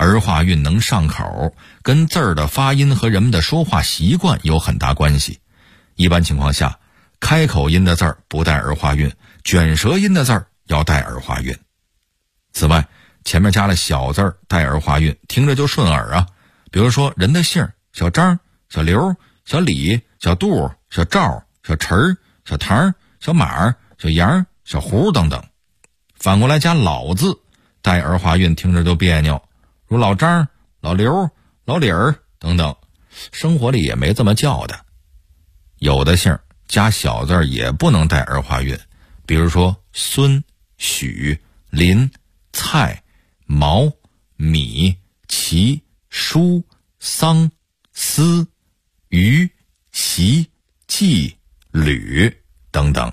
儿化韵能上口，跟字儿的发音和人们的说话习惯有很大关系。一般情况下，开口音的字儿不带儿化韵，卷舌音的字儿要带儿化韵。此外，前面加了小字儿带儿化韵，听着就顺耳啊。比如说人的姓小张、小刘、小李、小杜、小赵、小陈、小唐、小马、小杨、小胡等等。反过来加老字带儿化韵，听着就别扭，如老张、老刘、老李儿等等，生活里也没这么叫的。有的姓加小字也不能带儿化韵，比如说孙、许、林、蔡、毛、米、齐、舒、桑、司、于、习、季、吕等等。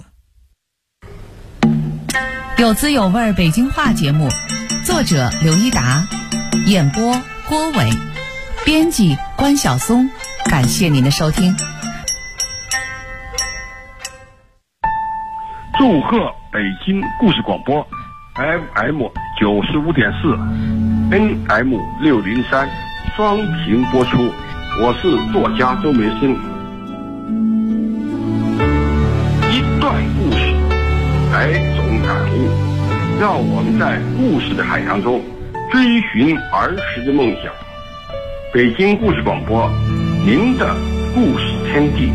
有滋有味北京话节目，作者刘一达，演播郭伟，编辑关晓松。感谢您的收听。 祝贺北京故事广播 FM 95.4 NM603 双屏播出，我是作家周梅生。一段故事，100种感悟，让我们在故事的海洋中追寻儿时的梦想。北京故事广播，您的故事天地。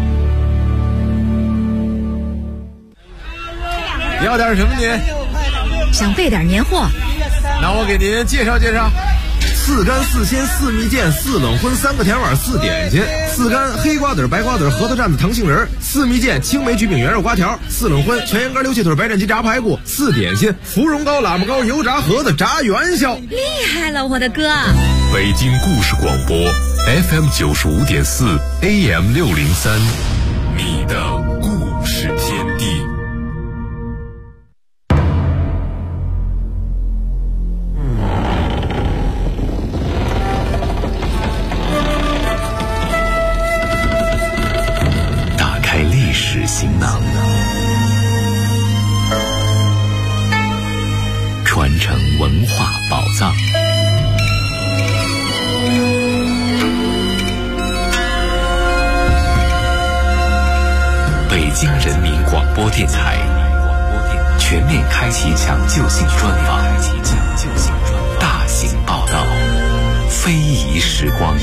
你要点什么您？ 想备点年货。 那我给您介绍介绍。4干4鲜4蜜饯4冷荤3个甜碗4点心，4干黑瓜子白瓜子核桃蘸子糖杏仁，4蜜饯青梅菊饼圆肉瓜条，4冷荤全羊肝溜切腿白斩鸡炸排骨，4点心芙蓉糕喇嘛糕油炸盒子炸元宵。 厉害了我的哥！ 北京故事广播 FM 95.4 AM603， 你的故事天地。行囊，传承文化宝藏。北京人民广播电台全面开启抢救性专访，大型报道，非遗时光。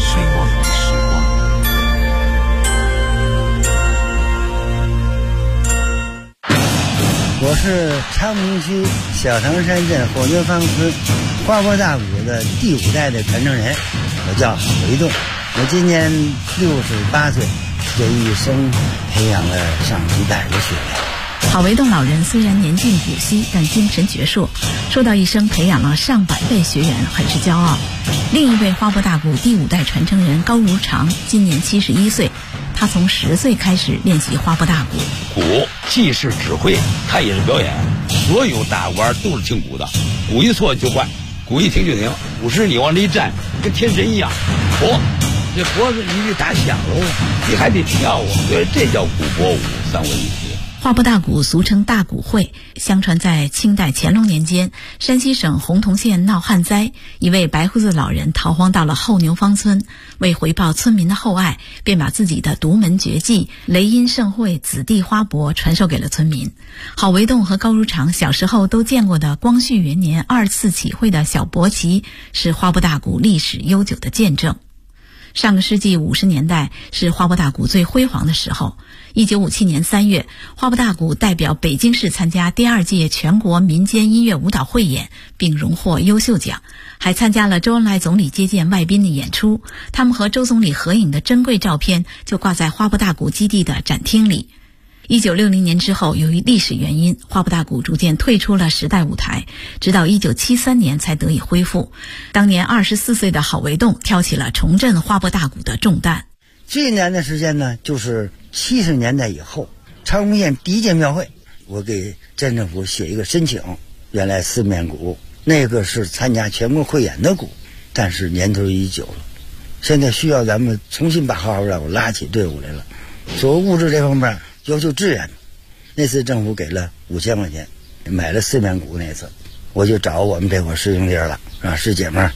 我是昌平区小唐山镇火牛坊村花波大鼓的第5代的传承人，我叫郝维栋。我今年68岁，这一生培养了上几代的学员。 郝维栋老人虽然年近古稀，但精神矍铄，说到一生培养了上百位学员，很是骄傲。另一位花波大鼓第5代传承人高如常，今年71岁，他从10岁开始练习花波大鼓。 鼓既是指挥，它也是表演。所有大鼓都是听鼓的，鼓一错就坏，鼓一停就停。鼓时你往这一站，跟天神一样。这脖子你得打响喽，你还得跳啊，对，这叫鼓脖舞3文一体。 花波大鼓俗称大鼓会，相传在清代乾隆年间，山西省洪洞县闹旱灾，一位白胡子老人逃荒到了后牛坊村，为回报村民的厚爱，便把自己的独门绝技雷音盛会子弟花帛传授给了村民。郝维栋和高如常小时候都见过的光绪元年2次起会的小国旗，是花波大鼓历史悠久的见证。上个世纪50年代是花波大鼓最辉煌的时候。1957年3月，花波大鼓代表北京市参加第2届全国民间音乐舞蹈汇演，并荣获优秀奖，还参加了周恩来总理接见外宾的演出。他们和周总理合影的珍贵照片就挂在花波大鼓基地的展厅里。1960年之后，由于历史原因，花波大鼓逐渐退出了时代舞台，直到1973年才得以恢复。当年24岁的郝维栋挑起了重振花波大鼓的重担。 最难的时间呢，就是70年代以后，长荣县第1届庙会，我给镇政府写一个申请。原来4面鼓那个是参加全国汇演的鼓，但是年头已久了，现在需要咱们重新把花波大鼓拉起队伍来了。所谓物质这方面要求支援，那次政府给了5000块钱，买了4面鼓。那次我就找我们这伙师兄弟了，师姐们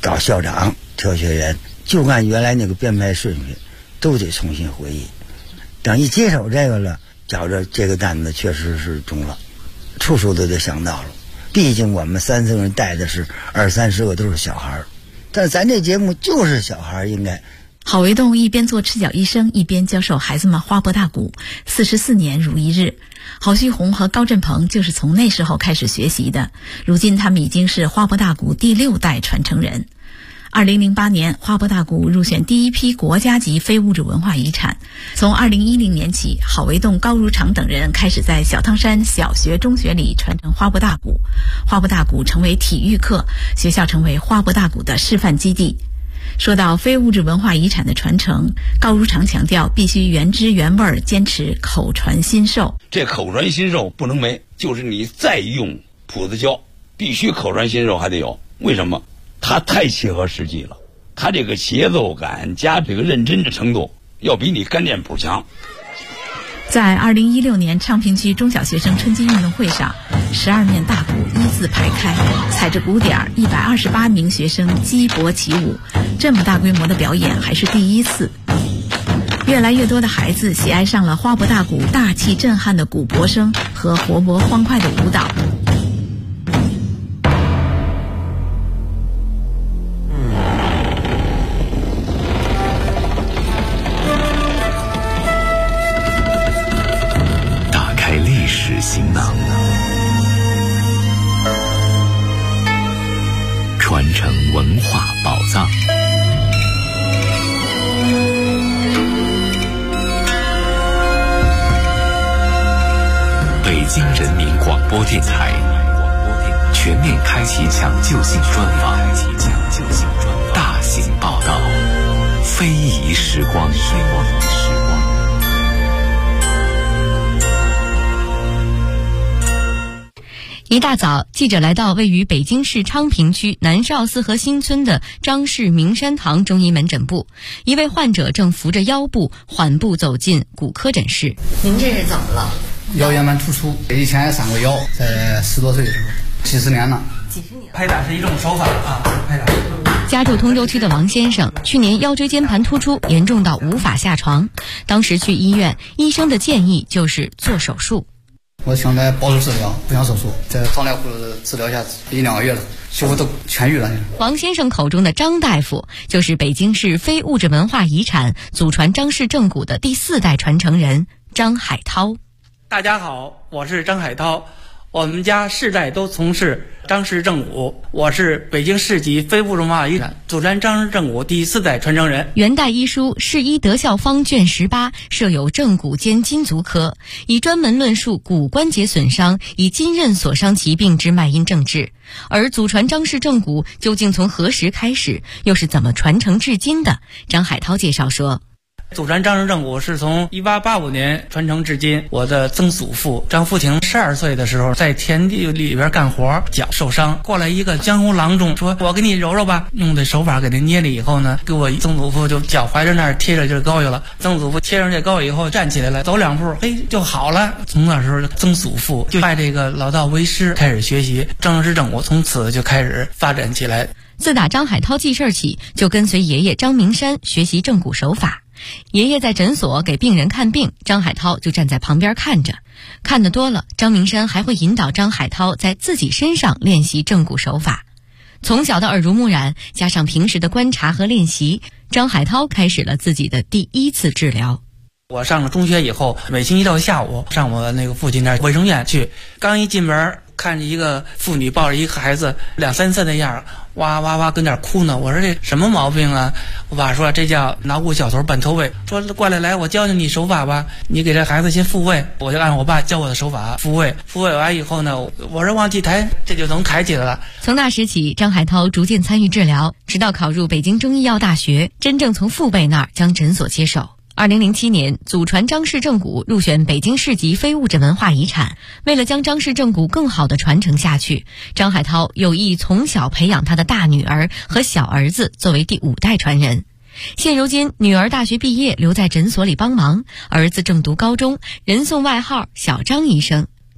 找校长挑学员，就按原来那个编排顺序，都得重新会议。等一接手这个了，觉着这个担子确实是重了，处处都得想到了。毕竟我们30个人带的是20-30个都是小孩，但咱这节目就是小孩应该。 郝维栋一边做赤脚医生，一边教授孩子们花博大鼓，44年如一日。郝旭红和高振鹏就是从那时候开始学习的，如今他们已经是花博大鼓第6代传承人。2008年，花博大鼓入选第一批国家级非物质文化遗产。从2010年起，郝维栋、高如常等人开始在小汤山小学、中学里传承花博大鼓。花博大鼓成为体育课，学校成为花博大鼓的示范基地。说到非物质文化遗产的传承，高如常强调必须原汁原味，坚持口传心授。 这口传心授不能没，就是你再用谱子教，必须口传心授还得有。为什么？它太切合实际了，它这个节奏感加这个认真的程度，要比你干练谱强。 在2016年昌平区中小学生春季运动会上，12面大鼓依次排开，踩着鼓点，128名学生击搏起舞。这么大规模的表演还是第一次。越来越多的孩子喜爱上了花博大鼓大气震撼的鼓搏声和活泼欢快的舞蹈。 行囊，传承文化宝藏。北京人民广播电台全面开启抢救性专访，大型报道，非遗时光。 一大早，记者来到位于北京市昌平区南邵四合新村的张氏名山堂中医门诊部，一位患者正扶着腰部缓步走进骨科诊室。 您这是怎么了？ 腰间盘突出，以前上过腰，在10多岁的时候，几十年了。 拍打是一种手法啊，拍打。 家住通州区的王先生，去年腰椎间盘突出严重到无法下床，当时去医院，医生的建议就是做手术。 我想在保守治疗，不想手术，在糖尿病治疗下1-2个月了，几乎都痊愈了。 王先生口中的张大夫，就是北京市非物质文化遗产祖传张氏正骨的第4代传承人张海涛。 大家好，我是张海涛，我们家世代都从事张氏正骨，我是北京市级非物质文化遗产祖传张氏正骨第4代传承人。 元代医书《世医德效方》卷18设有正骨兼筋足科，以专门论述骨关节损伤以筋韧所伤疾病之脉因症治。而祖传张氏正骨究竟从何时开始，又是怎么传承至今的？张海涛介绍说， 祖传张氏正骨是从1885年传承至今。我的曾祖父张福亭12岁的时候，在田地里边干活，脚受伤，过来一个江湖郎中，说我给你揉揉吧，用的手法给他捏了以后呢，给我曾祖父就脚踝着那儿贴着这膏药了。曾祖父贴上这膏药以后站起来了，走2步，就好了。从那时候曾祖父就拜这个老道为师，开始学习张氏正骨，从此就开始发展起来。 自打张海涛记事起，就跟随爷爷张明山学习正骨手法。爷爷在诊所给病人看病，张海涛就站在旁边看着。看得多了，张明山还会引导张海涛在自己身上练习正骨手法。从小的耳濡目染，加上平时的观察和练习，张海涛开始了自己的第1次治疗。 我上了中学以后，每星期六下午上我那个父亲那卫生院去，刚一进门看着一个妇女抱着一个孩子2-3岁的样，哇哇哇跟那哭呢。我说这什么毛病啊？我爸说这叫脑骨小头半脱位，说过来我教教你手法吧，你给这孩子先复位。我就按我爸教我的手法复位完以后呢，我说往起抬，这就能抬起来了。 从那时起，张海涛逐渐参与治疗，直到考入北京中医药大学，真正从父辈那儿将诊所接手。2007年，祖传张氏正骨入选北京市级非物质文化遗产。为了将张氏正骨更好地传承下去，张海涛有意从小培养他的大女儿和小儿子作为第5代传人。现如今，女儿大学毕业留在诊所里帮忙，儿子正读高中，人送外号小张医生。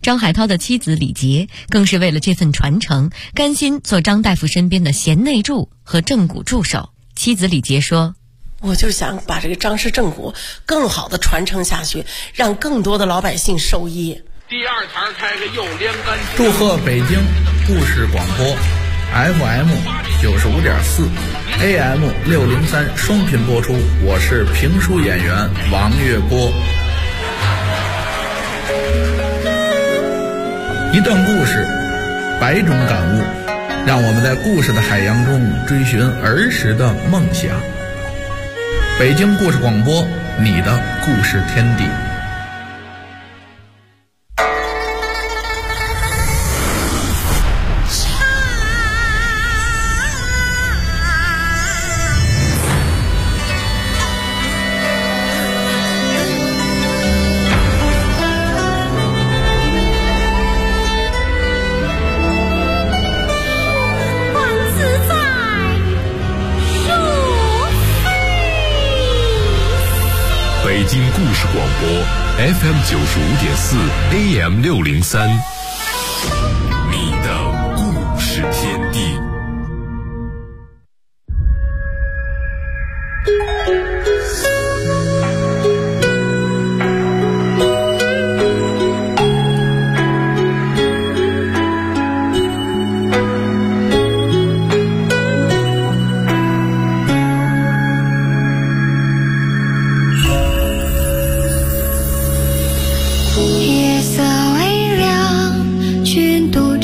张海涛的妻子李杰更是为了这份传承，甘心做张大夫身边的贤内助和正骨助手。妻子李杰说： 我就想把这个张氏正骨更好的传承下去，让更多的老百姓受益。 第二台开个右连杆。 祝贺北京故事广播 FM 95.4 AM 603双频播出，我是评书演员王月波。一段故事，百种感悟，让我们在故事的海洋中追寻儿时的梦想。北京故事广播，你的故事天地。 北京故事广播 FM 95.4 AM 603，你的故事天地。 夜色微凉，群独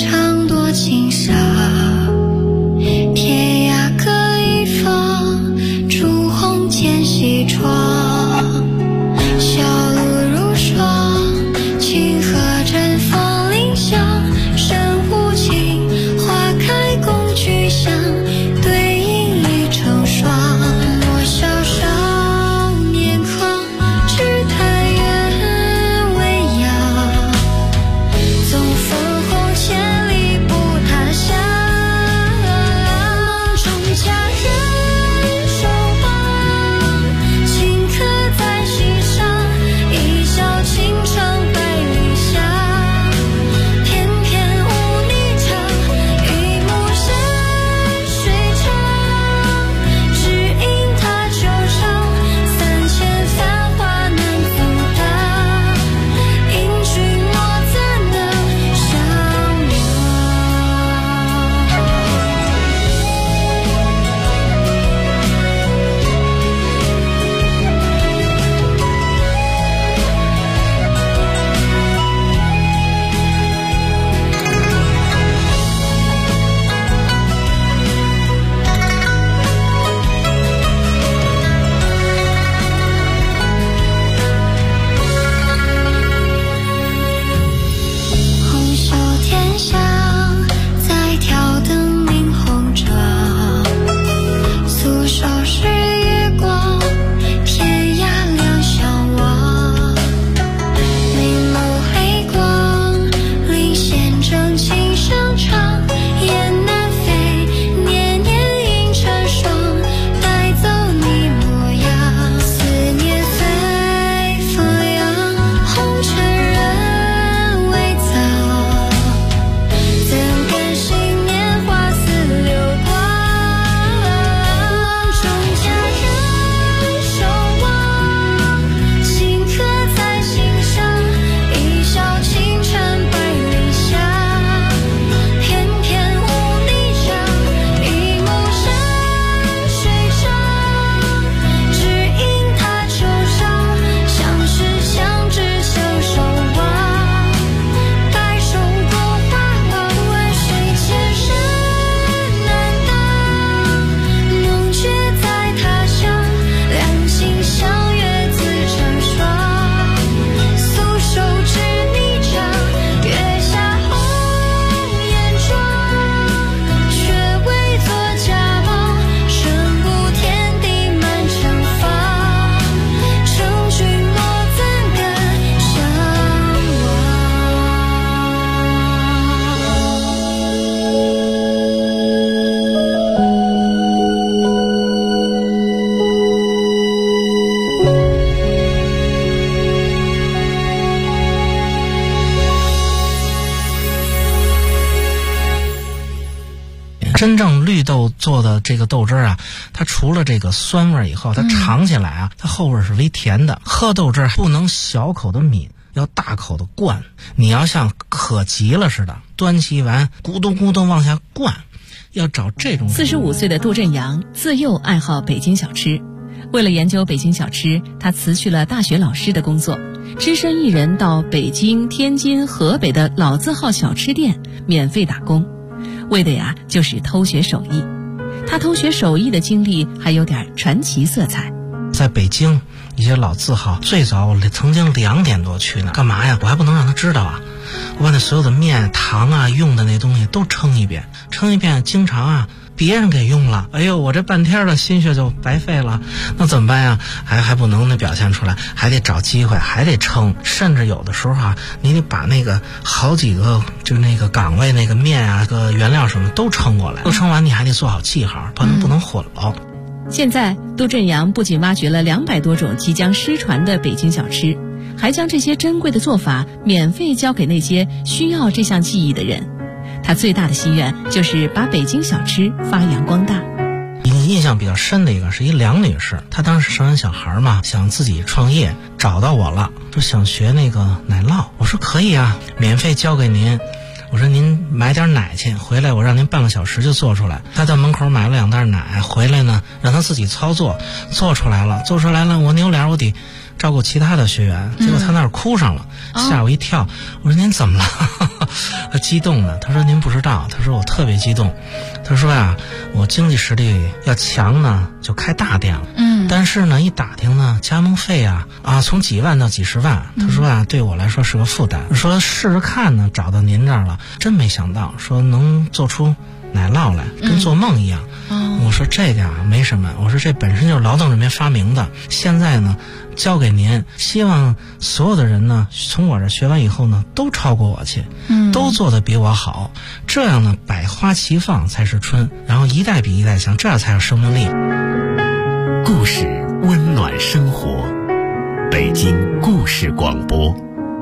真正绿豆做的这个豆汁啊，它除了这个酸味以后，它尝起来啊，它后味是微甜的。喝豆汁不能小口的抿，要大口的灌。你要像渴急了似的，端起一碗咕咚咕咚往下灌，要找这种。 45岁的杜振阳自幼爱好北京小吃，为了研究北京小吃，他辞去了大学老师的工作，只身一人到北京、天津、河北的老字号小吃店免费打工，为的呀就是偷学手艺。他偷学手艺的经历还有点传奇色彩。 在北京一些老字号，最早我曾经2点多去呢，干嘛呀？我还不能让他知道啊！我把那所有的面、糖啊、用的那东西都称一遍，经常啊别人给用了，哎呦，我这半天的心血就白费了，那怎么办呀？还不能表现出来，还得找机会，还得称，甚至有的时候啊，你得把那个好几个就那个岗位那个面啊、个原料什么都称过来，都称完你还得做好记号，不能混了。 现在杜振阳不仅挖掘了200多种即将失传的北京小吃，还将这些珍贵的做法免费交给那些需要这项技艺的人。他最大的心愿就是把北京小吃发扬光大。 印象比较深的一个是一梁女士，她当时生完小孩嘛，想自己创业，找到我了，说想学那个奶酪。我说可以啊，免费教给您。我说您买点奶去，回来我让您半个小时就做出来。他到门口买了2袋奶，回来呢让他自己操作，做出来了，我扭脸我得照顾其他的学员，结果他那儿哭上了，吓我一跳。我说您怎么了？他激动的，他说您不知道，他说我特别激动，他说呀，我经济实力要强呢就开大店了，但是呢一打听呢加盟费啊从几万到几十万，他说啊对我来说是个负担，说试试看呢，找到您这儿了，真没想到说能做出奶酪来，跟做梦一样。我说这个啊没什么，我说这本身就是劳动人民发明的，现在呢交给您，希望所有的人呢从我这学完以后呢都超过我去，都做得比我好，这样呢百花齐放才是春，然后一代比一代强，这样才有生命力。 故事温暖生活，北京故事广播。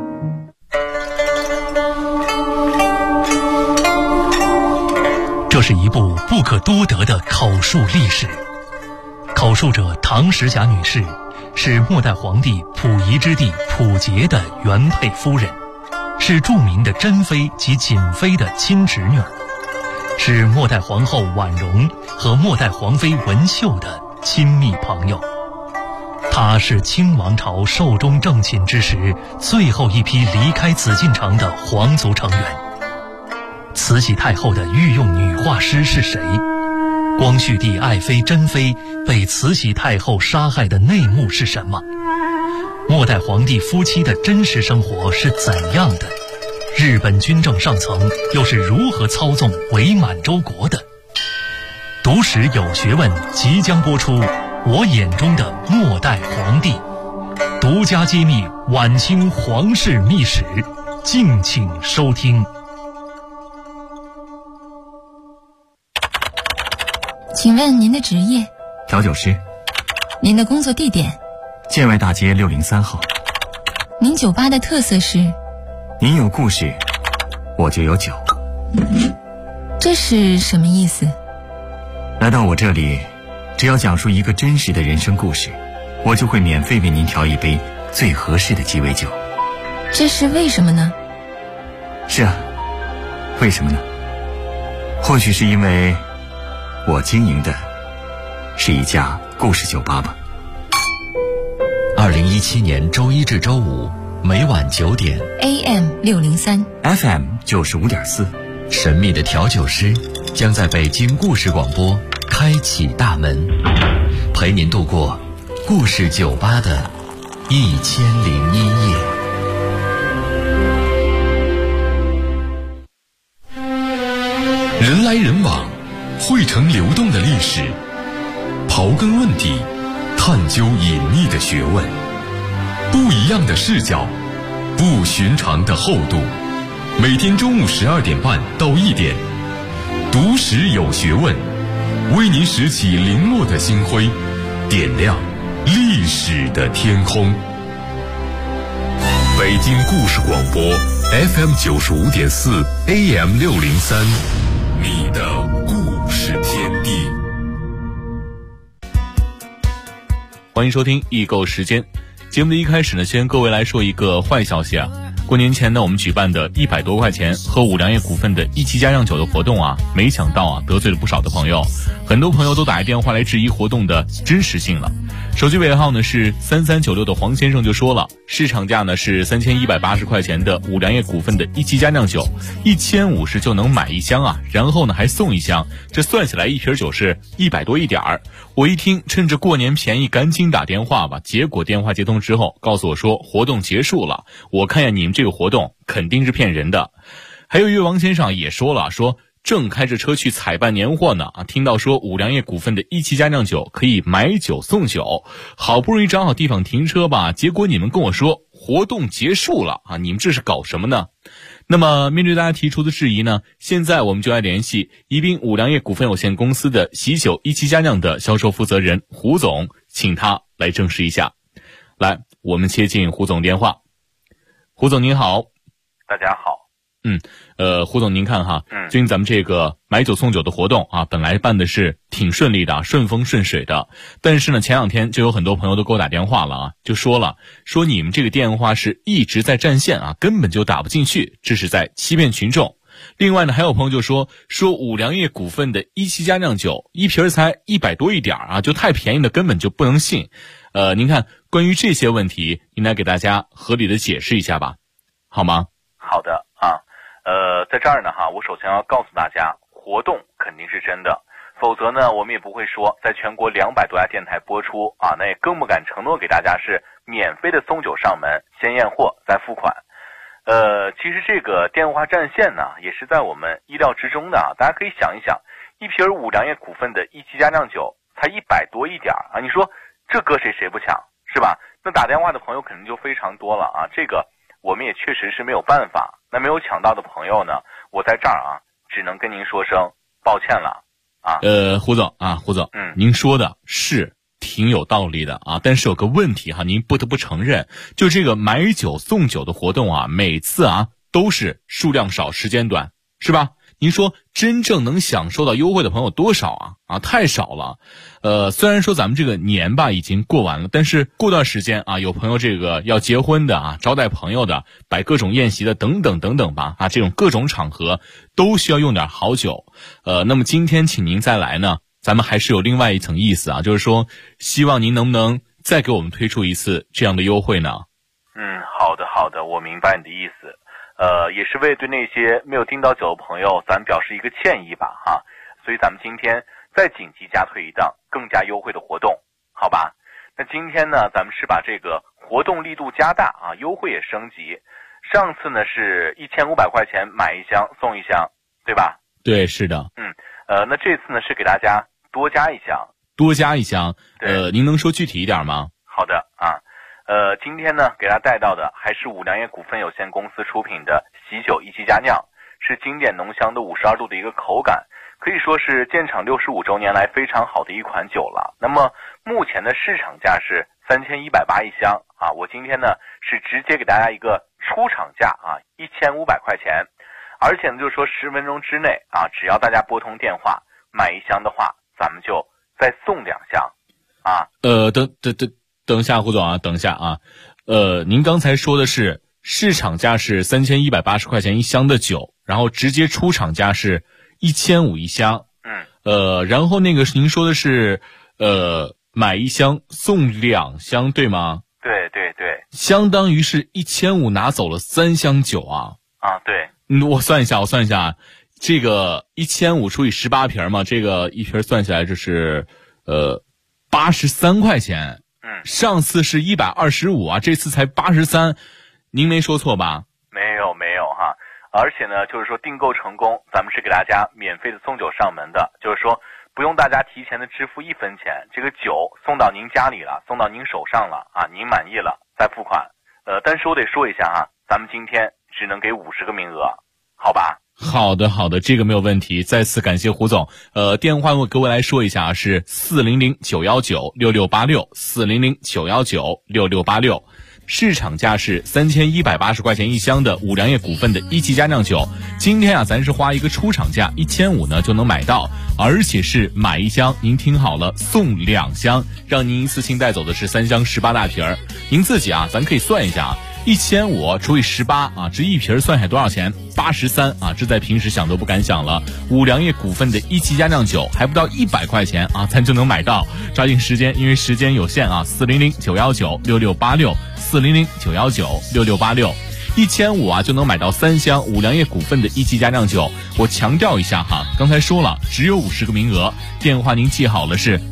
这是一部不可多得的口述历史。口述者唐时霞女士是末代皇帝溥仪之弟溥杰的原配夫人，是著名的珍妃及瑾妃的亲侄女，是末代皇后婉容和末代皇妃文秀的亲密朋友。她是清王朝寿终正寝之时最后一批离开紫禁城的皇族成员。慈禧太后的御用女画师是谁？光绪帝爱妃珍妃被慈禧太后杀害的内幕是什么？末代皇帝夫妻的真实生活是怎样的？日本军政上层又是如何操纵伪满洲国的？读史有学问即将播出，我眼中的末代皇帝，独家揭秘晚清皇室秘史，敬请收听。 请问您的职业？ 调酒师。 您的工作地点？ 建外大街603号。 您酒吧的特色是？ 您有故事，我就有酒。 这是什么意思？ 来到我这里，只要讲述一个真实的人生故事，我就会免费为您调一杯最合适的鸡尾酒。 这是为什么呢？ 是啊，为什么呢？或许是因为我经营的是一家故事酒吧吧。 2017年周一至周五每晚9点 AM 603 FM 95.4， 神秘的调酒师将在北京故事广播开启大门，陪您度过故事酒吧的1001夜。 人来人往，汇成流动的历史，刨根问底，探究隐秘的学问，不一样的视角，不寻常的厚度。每天中午12点半到1点，读史有学问，为您拾起零落的星辉，点亮历史的天空。北京故事广播 FM 95.4 AM 603，你的故事。 欢迎收听易购时间。节目的一开始呢，先跟各位来说一个坏消息啊。过年前呢，我们举办的100多块钱喝五粮液股份的一期佳酿酒的活动啊，没想到啊得罪了不少的朋友，很多朋友都打来电话来质疑活动的真实性了。手机尾号呢是3396的黄先生就说了，市场价呢是3180块钱的五粮液股份的一期佳酿酒，1500就能买一箱啊，然后呢还送一箱，这算起来一瓶酒是100多一点儿。我一听，趁着过年便宜赶紧打电话吧，结果电话接通之后告诉我说活动结束了，我看呀你们这个活动肯定是骗人的。还有一位王先生也说了，说正开着车去采办年货呢啊，听到说五粮液股份的一期佳酿酒可以买酒送酒，好不容易找好地方停车吧，结果你们跟我说活动结束了啊，你们这是搞什么呢？那么面对大家提出的质疑呢，现在我们就来联系宜宾五粮液股份有限公司的喜酒一期佳酿的销售负责人胡总，请他来证实一下。来，我们接进胡总电话。胡总您好。 大家好。 胡总您看哈，最近咱们这个买酒送酒的活动啊，本来办的是挺顺利的，顺风顺水的，但是呢前两天就有很多朋友都给我打电话了啊，就说你们这个电话是一直在占线啊，根本就打不进去，这是在欺骗群众。另外呢还有朋友就说五粮液股份的一期佳酿酒一瓶才100多一点啊，就太便宜了，根本就不能信。您看关于这些问题，您来给大家合理的解释一下吧，好吗？ 好的啊。在这儿呢我首先要告诉大家，活动肯定是真的，否则呢我们也不会说在全国200多家电台播出啊，那也更不敢承诺给大家是免费的送酒上门，先验货再付款。其实这个电话占线呢也是在我们意料之中的啊，大家可以想一想，一瓶五粮液股份的一期佳酿酒才100多一点啊，你说这搁谁不抢是吧？那打电话的朋友肯定就非常多了啊，这个我们也确实是没有办法。那没有抢到的朋友呢，我在这儿啊只能跟您说声抱歉了啊。 胡总，您说的是挺有道理的啊，但是有个问题哈，您不得不承认，就这个买酒送酒的活动啊，每次啊都是数量少时间短，是吧？您说真正能享受到优惠的朋友多少啊？太少了。虽然说咱们这个年吧已经过完了，但是过段时间啊，有朋友这个要结婚的啊，招待朋友的，摆各种宴席的等等等等吧啊，这种各种场合都需要用点好酒。那么今天请您再来呢，咱们还是有另外一层意思啊，就是说希望您能不能再给我们推出一次这样的优惠呢？ 好的，我明白你的意思。也是为对那些没有订到酒的朋友咱表示一个歉意吧哈，所以咱们今天再紧急加推一档更加优惠的活动，好吧？那今天呢咱们是把这个活动力度加大啊，优惠也升级。上次呢是1500块钱买一箱送一箱，对吧？ 对，是的。 那这次呢是给大家多加一箱。您能说具体一点吗？ 好的啊。今天呢给大家带到的还是五粮液股份有限公司出品的喜酒一期佳酿，是经典浓香的52度的一个口感，可以说是建厂65周年来非常好的一款酒了。那么目前的市场价是3180一箱啊，我今天呢是直接给大家一个出厂价啊1500块钱，而且呢就是说10分钟之内啊，只要大家拨通电话买一箱的话，咱们就再送2箱啊。 等一下，胡总啊，等一下啊，您刚才说的是市场价是3180块钱一箱的酒，然后直接出厂价是1500一箱，然后那个您说的是买一箱送2箱，对吗？ 对， 相当于是1500拿走了3箱酒啊。 对。 我算一下，这个1500除以18瓶嘛，这个一瓶算起来就是83块钱。上次是125啊，这次才83，您没说错吧？ 没有哈。而且呢就是说订购成功，咱们是给大家免费的送酒上门的，就是说不用大家提前的支付1分钱，这个酒送到您家里了，送到您手上了啊，您满意了再付款。但是我得说一下哈，咱们今天只能给50个名额，好吧？ 好的，这个没有问题。再次感谢胡总。电话给我来说一下，是400-919-6686，400-919-6686。 市场价是3180块钱一箱的五粮液股份的一级佳酿酒，今天啊咱是花一个出厂价1500呢就能买到，而且是买一箱您听好了送2箱，让您一次性带走的是3箱18大瓶儿。您自己啊咱可以算一下啊，1500除以18啊，这一瓶算下来多少钱？83啊，这在平时想都不敢想了。五粮液股份的一级佳酿酒还不到100块钱啊，咱就能买到。抓紧时间，因为时间有限啊，400-919-6686，400-919-6686，1500啊就能买到3箱五粮液股份的一级佳酿酒。我强调一下哈，刚才说了只有50个名额，电话您记好了是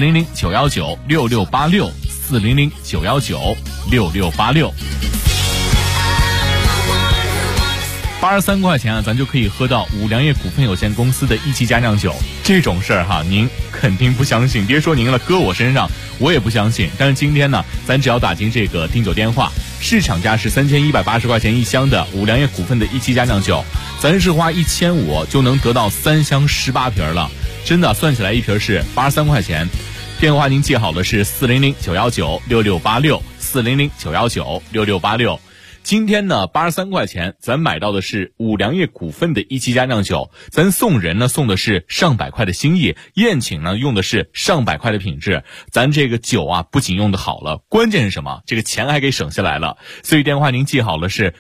400-919-6686，400-919-6686。83块钱啊，咱就可以喝到五粮液股份有限公司的一级佳酿酒。这种事儿哈，您肯定不相信，别说您了，搁我身上我也不相信。但是今天呢，咱只要打进这个订酒电话，市场价是3180块钱一箱的五粮液股份的一级佳酿酒，咱是花1500就能得到3箱18瓶了。真的算起来一瓶是83块钱。电话您记好了是400-919-6686，400-919-6686。今天呢83块钱咱买到的是五粮液股份的一级佳酿酒，咱送人呢送的是上百块的心意，宴请呢用的是上百块的品质，咱这个酒啊不仅用的好了，关键是什么？这个钱还给省下来了。所以电话您记好了是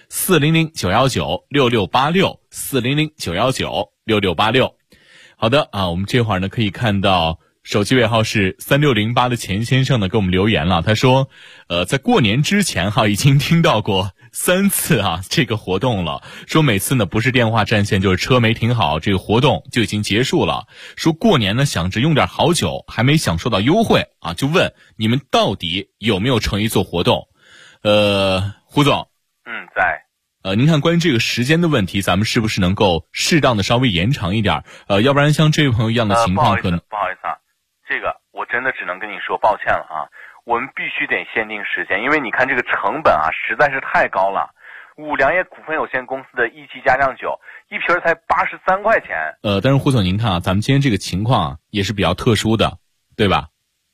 400-919-6686，400-919-6686。好的啊，我们这会儿呢可以看到手机尾号是3608的钱先生呢给我们留言了，他说在过年之前哈已经听到过3次啊这个活动了，说每次呢不是电话占线就是车没停好，这个活动就已经结束了。说过年呢想着用点好酒，还没享受到优惠啊，就问你们到底有没有诚意做活动？胡总， 在。 您看关于这个时间的问题，咱们是不是能够适当的稍微延长一点？要不然像这位朋友一样的情况可能不好意思啊，这个我真的只能跟你说抱歉了啊，我们必须得限定时间，因为你看这个成本啊实在是太高了。五粮液股份有限公司的一级佳酿酒一瓶才83块钱。 但是胡总您看啊，咱们今天这个情况啊也是比较特殊的，对吧？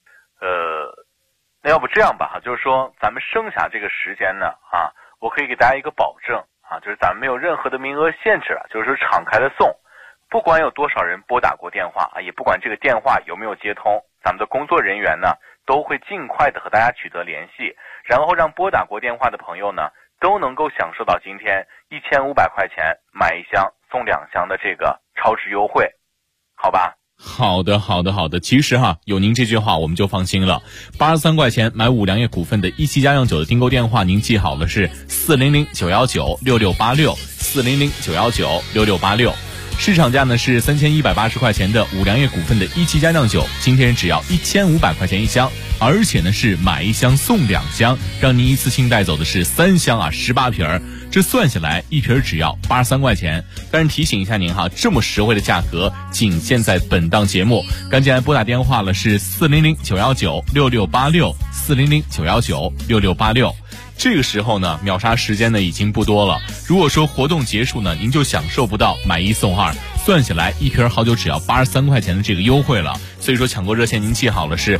那要不这样吧，就是说咱们剩下这个时间呢啊，我可以给大家一个保证啊，就是咱们没有任何的名额限制了，就是说敞开的送，不管有多少人拨打过电话啊，也不管这个电话有没有接通，咱们的工作人员呢都会尽快的和大家取得联系，然后让拨打过电话的朋友呢都能够享受到今天1500块钱买1箱送2箱的这个超值优惠，好吧？ 好的。其实哈，有您这句话我们就放心了。83块钱买五粮液股份的一期佳酿酒的订购电话，您记好了是400-919-6686，400-919-6686。市场价呢是3180块钱的五粮液股份的一期佳酿酒，今天只要1500块钱一箱，而且呢是买1箱送2箱，让您一次性带走的是3箱啊18瓶儿。这算下来一瓶只要83块钱。但是提醒一下您哈，这么实惠的价格仅限在本档节目，赶紧来拨打电话了，是400-919-6686，400-919-6686。这个时候呢秒杀时间呢已经不多了，如果说活动结束呢您就享受不到买1送2，算下来一瓶好酒只要83块钱的这个优惠了。所以说抢购热线您记好了是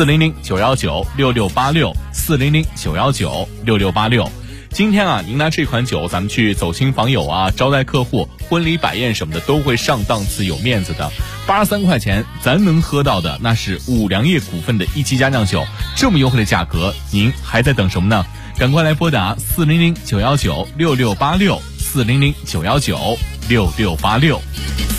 400-919-6686，400-919-6686。今天啊您拿这款酒咱们去走亲访友啊，招待客户，婚礼摆宴什么的都会上档次有面子的。83块钱咱能喝到的那是五粮液股份的一期佳酿酒，这么优惠的价格您还在等什么呢？赶快来拨打400-919-6686，400-919-6686。